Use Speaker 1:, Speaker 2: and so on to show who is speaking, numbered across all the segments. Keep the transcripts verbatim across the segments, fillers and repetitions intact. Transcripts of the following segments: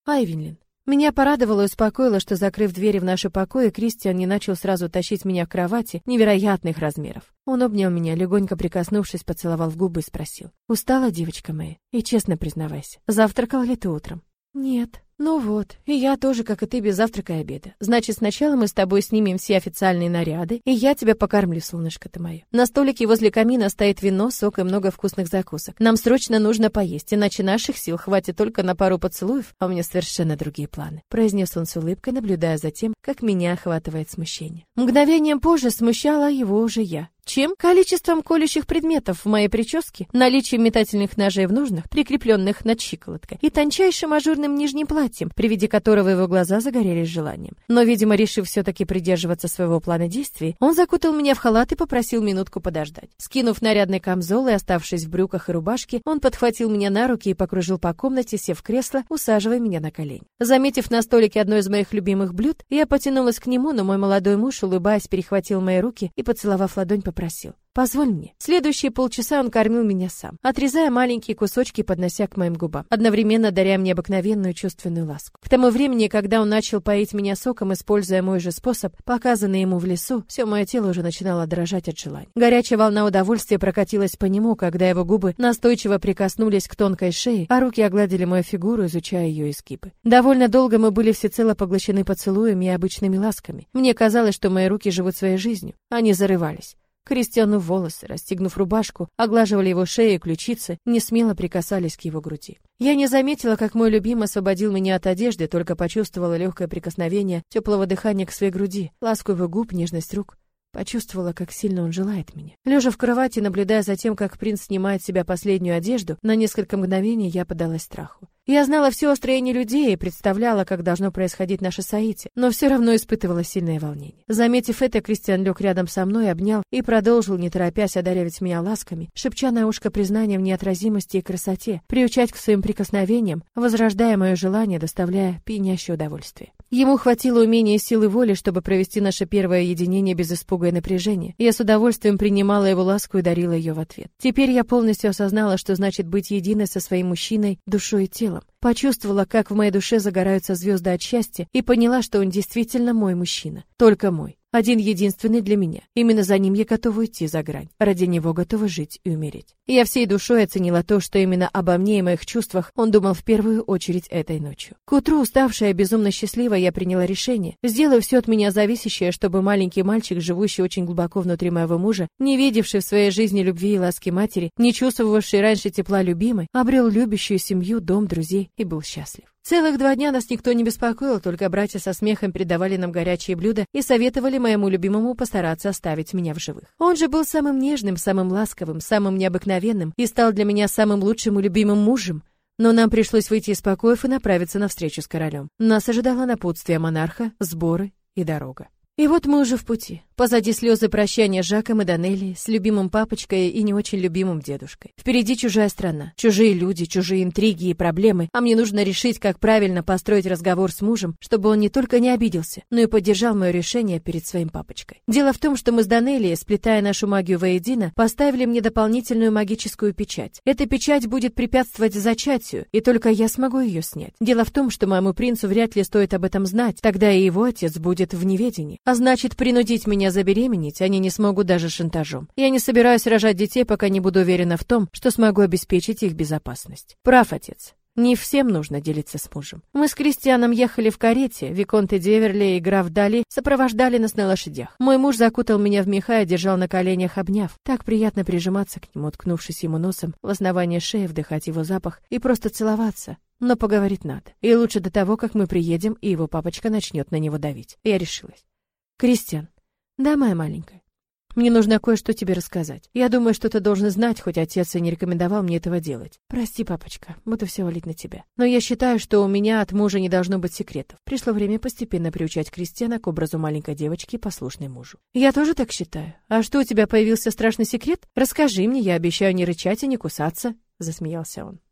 Speaker 1: Айвенлин. Меня порадовало и успокоило, что, закрыв двери в наши покои, Кристиан не начал сразу тащить меня к кровати невероятных размеров. Он обнял меня, легонько прикоснувшись, поцеловал в губы и спросил: «Устала, девочка моя? И честно признавайся, завтракала ли ты утром?» «Нет». «Ну вот, и я тоже, как и ты, без завтрака и обеда. Значит, сначала мы с тобой снимем все официальные наряды, и я тебя покормлю, солнышко ты мое. На столике возле камина стоит вино, сок и много вкусных закусок. Нам срочно нужно поесть, иначе наших сил хватит только на пару поцелуев, а у меня совершенно другие планы», — произнес он с улыбкой, наблюдая за тем, как меня охватывает смущение. Мгновением позже смущала его уже я. Чем? Количеством колющих предметов в моей прическе, наличием метательных ножей в ножнах, прикрепленных над щиколоткой, и тончайшим ажурным нижним платьем, при виде которого его глаза загорелись желанием. Но, видимо, решив все-таки придерживаться своего плана действий, он закутал меня в халат и попросил минутку подождать. Скинув нарядный камзол и оставшись в брюках и рубашке, он подхватил меня на руки и покружил по комнате, сев в кресло, усаживая меня на колени. Заметив на столике одно из моих любимых блюд, я потянулась к нему, но мой молодой муж, улыбаясь, перехватил мои руки и, поцеловав ладонь, попросил: «Позволь мне». Следующие полчаса он кормил меня сам, отрезая маленькие кусочки и поднося к моим губам, одновременно даря мне обыкновенную чувственную ласку. К тому времени, когда он начал поить меня соком, используя мой же способ, показанный ему в лесу, все мое тело уже начинало дрожать от желания. Горячая волна удовольствия прокатилась по нему, когда его губы настойчиво прикоснулись к тонкой шее, а руки огладили мою фигуру, изучая ее изгибы. Довольно долго мы были всецело поглощены поцелуями и обычными ласками. Мне казалось, что мои руки живут своей жизнью. Они зарывались. Кристиану в волосы, расстегнув рубашку, оглаживали его шею и ключицы, не смело прикасались к его груди. Я не заметила, как мой любимый освободил меня от одежды, только почувствовала легкое прикосновение теплого дыхания к своей груди, ласку его губ, нежность рук. Почувствовала, как сильно он желает меня. Лежа в кровати, наблюдая за тем, как принц снимает с себя последнюю одежду, на несколько мгновений я поддалась страху. Я знала все о строении людей и представляла, как должно происходить наше соитие, но все равно испытывала сильное волнение. Заметив это, Кристиан лег рядом со мной, обнял и продолжил, не торопясь, одаривать меня ласками, шепча на ушко признание в неотразимости и красоте, приучать к своим прикосновениям, возрождая мое желание, доставляя пьянящее удовольствие. Ему хватило умения и силы воли, чтобы провести наше первое единение без испуга и напряжения. Я с удовольствием принимала его ласку и дарила ее в ответ. Теперь я полностью осознала, что значит быть единой со своим мужчиной душой и телом. Почувствовала, как в моей душе загораются звезды от счастья, и поняла, что он действительно мой мужчина. Только мой. Один единственный для меня. Именно за ним я готова уйти за грань. Ради него готова жить и умереть. Я всей душой оценила то, что именно обо мне и моих чувствах он думал в первую очередь этой ночью. К утру, уставшая и безумно счастливая, я приняла решение. Сделаю все от меня зависящее, чтобы маленький мальчик, живущий очень глубоко внутри моего мужа, не видевший в своей жизни любви и ласки матери, не чувствовавший раньше тепла любимой, обрел любящую семью, дом, друзей и был счастлив. Целых два дня нас никто не беспокоил, только братья со смехом передавали нам горячие блюда и советовали моему любимому постараться оставить меня в живых. Он же был самым нежным, самым ласковым, самым необыкновенным и стал для меня самым лучшим и любимым мужем. Но нам пришлось выйти из покоев и направиться на встречу с королем. Нас ожидало напутствие монарха, сборы и дорога. И вот мы уже в пути. Позади слезы прощания с Жаком и Данелией, с любимым папочкой и не очень любимым дедушкой. Впереди чужая страна, чужие люди, чужие интриги и проблемы, а мне нужно решить, как правильно построить разговор с мужем, чтобы он не только не обиделся, но и поддержал мое решение перед своим папочкой. Дело в том, что мы с Данелией, сплетая нашу магию воедино, поставили мне дополнительную магическую печать. Эта печать будет препятствовать зачатию, и только я смогу ее снять. Дело в том, что моему принцу вряд ли стоит об этом знать, тогда и его отец будет в неведении. А значит, принудить меня забеременеть они не смогут даже шантажом. Я не собираюсь рожать детей, пока не буду уверена в том, что смогу обеспечить их безопасность. Прав отец. Не всем нужно делиться с мужем. Мы с Кристианом ехали в карете, Виконт Деверли и граф Дали сопровождали нас на лошадях. Мой муж закутал меня в меха и держал на коленях, обняв. Так приятно прижиматься к нему, уткнувшись ему носом в основание шеи, вдыхать его запах и просто целоваться. Но поговорить надо. И лучше до того, как мы приедем, и его папочка начнет на него давить. Я решилась. Кристиан. Да, моя маленькая. Мне нужно кое-что тебе рассказать. Я думаю, что ты должен знать, хоть отец и не рекомендовал мне этого делать. Прости, папочка, буду все валить на тебя. Но я считаю, что у меня от мужа не должно быть секретов. Пришло время постепенно приучать Кристиана к образу маленькой девочки, послушной мужу. Я тоже так считаю. А что, у тебя появился страшный секрет? Расскажи мне, я обещаю не рычать и не кусаться. Засмеялся он.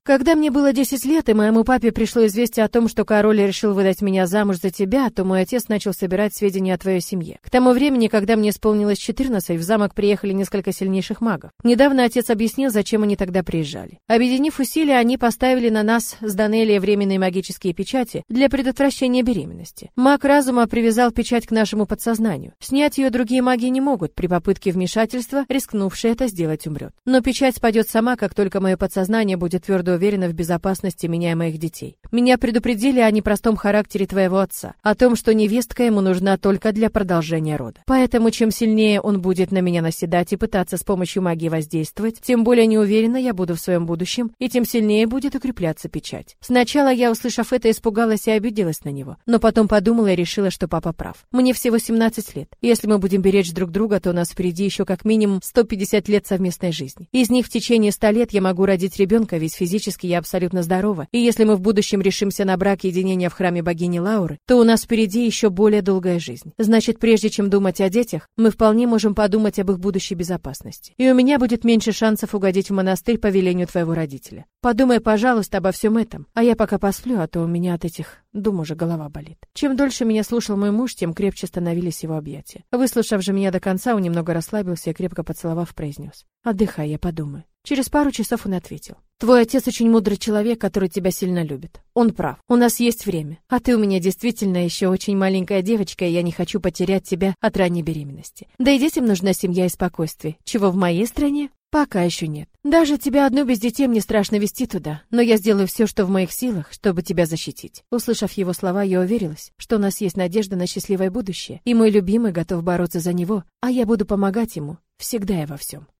Speaker 1: Когда мне было десять лет, и моему папе пришло известие о том, что король решил выдать меня замуж за тебя, то мой отец начал собирать сведения о твоей семье. К тому времени, когда мне исполнилось четырнадцать, в замок приехали несколько сильнейших магов. Недавно отец объяснил, зачем они тогда приезжали. Объединив усилия, они поставили на нас с Данелией временные магические печати для предотвращения беременности. Маг разума привязал печать к нашему подсознанию. Снять ее другие маги не могут. При попытке вмешательства рискнувший это сделать умрет. Но печать спадет сама, как только мое подсознание будет твердо уверено в безопасности меня и моих детей. Меня предупредили о непростом характере твоего отца, о том, что невестка ему нужна только для продолжения рода. Поэтому чем сильнее он будет на меня наседать и пытаться с помощью магии воздействовать, тем более неуверенно я буду в своем будущем, и тем сильнее будет укрепляться печать. Сначала я, услышав это, испугалась и обиделась на него, но потом подумала и решила, что папа прав. Мне всего семнадцать лет. Если мы будем беречь друг друга, то у нас впереди еще как минимум сто пятьдесят лет совместной жизни. Из них в течение ста лет я могу родить ребенка, ведь физически я абсолютно здорова. И если мы в будущем решимся на брак и единение в храме богини Лауры, то у нас впереди еще более долгая жизнь. Значит, прежде чем думать о детях, мы вполне можем подумать об их будущей безопасности. И у меня будет меньше шансов угодить в монастырь по велению твоего родителя. Подумай, пожалуйста, обо всем этом, а я пока посплю, а то у меня от этих дум уже голова болит. Чем дольше меня слушал мой муж, тем крепче становились его объятия. Выслушав же меня до конца, он немного расслабился и, крепко поцеловав, произнес: «Отдыхай, я подумаю». Через пару часов он ответил: «Твой отец очень мудрый человек, который тебя сильно любит. Он прав. У нас есть время. А ты у меня действительно еще очень маленькая девочка, и я не хочу потерять тебя от ранней беременности. Да и детям нужна семья и спокойствие, чего в моей стране пока еще нет. Даже тебя одну без детей мне страшно вести туда, но я сделаю все, что в моих силах, чтобы тебя защитить». Услышав его слова, я уверилась, что у нас есть надежда на счастливое будущее, и мой любимый готов бороться за него, а я буду помогать ему всегда и во всем.